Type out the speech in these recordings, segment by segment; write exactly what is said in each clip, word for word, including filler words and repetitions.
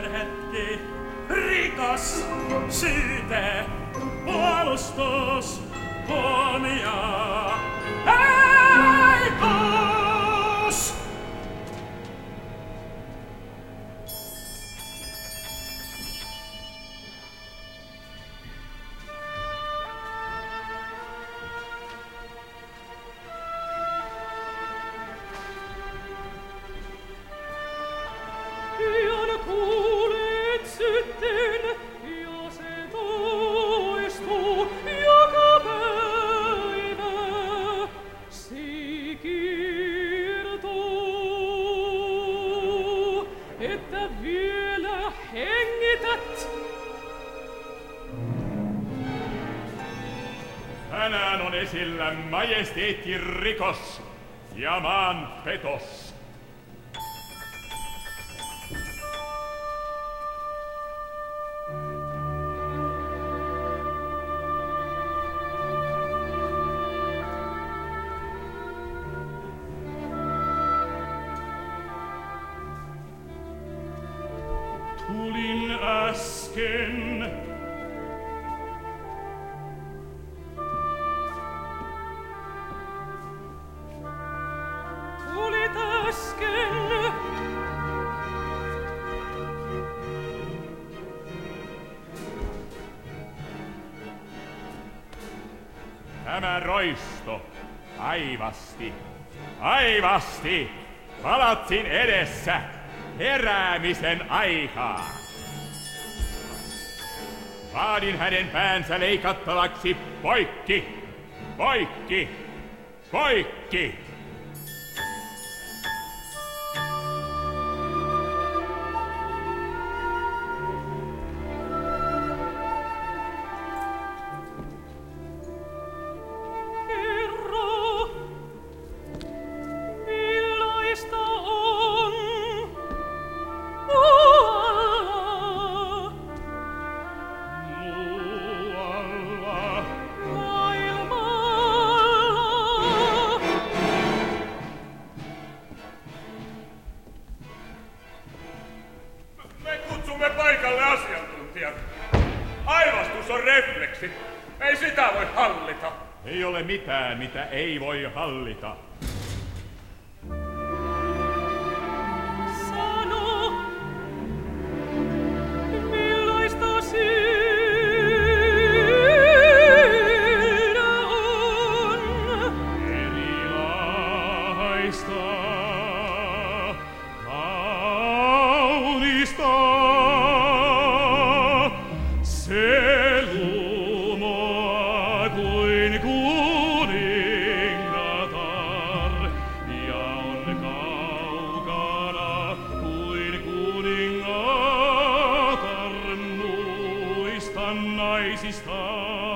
hetki, rikas syyte, puolustus, huomio, aikuus. Tänään on esillä majesteetin rikos ja maan petos. Tulin äsken. Tulit äsken. Tämä roisto, aivasti, aivasti, palatsin edessä heräämisen aikaa. Vaadin hänen päänsä leikattavaksi poikki, poikki, poikki. Kutsumme paikalle asiantuntijat. Aivastus on refleksi. Ei sitä voi hallita. Ei ole mitään, mitä ei voi hallita. Sano, millaista siinä on? Erilaista. Se lumoaa kuin kuningatar ja on kaukana kuin kuningatar muista naisista.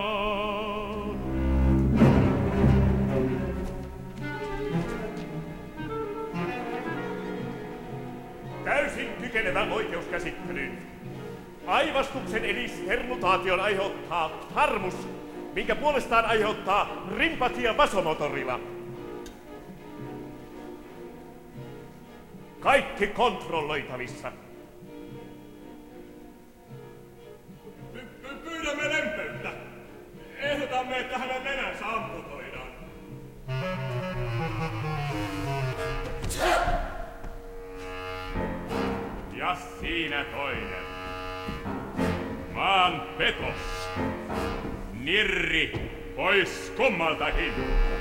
Täysin kykenevä oikeuskäsittelyyn. Aivastuksen eli sternutaation aiheuttaa harmus, minkä puolestaan aiheuttaa rimpatia vasomotorilla. Kaikki kontrolloitavissa. Py- pyydämme lempeyttä. Ehdotamme, että hänen nenänsä amputoidaan. Ja siinä toinen. Maan petos. Nirri pois kummaltakin.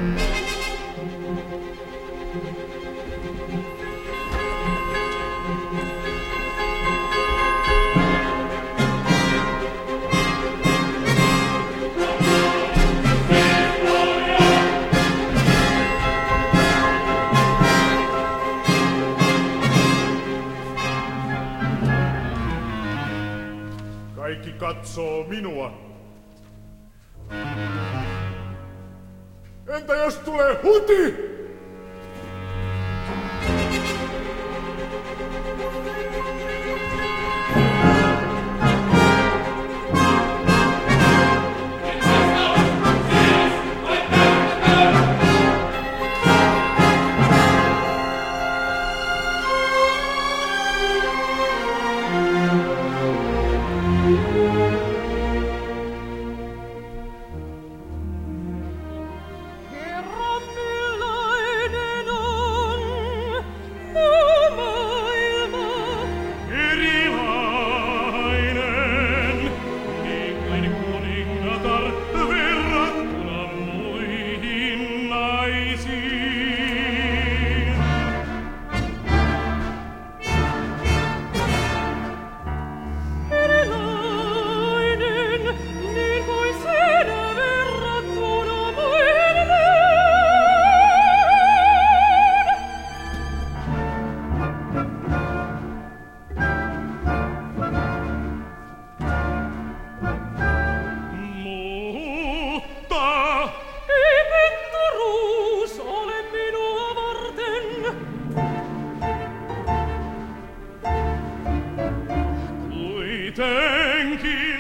Kaikki katsoo minua. Entä jos tulee huti? Thank you. Mitenkin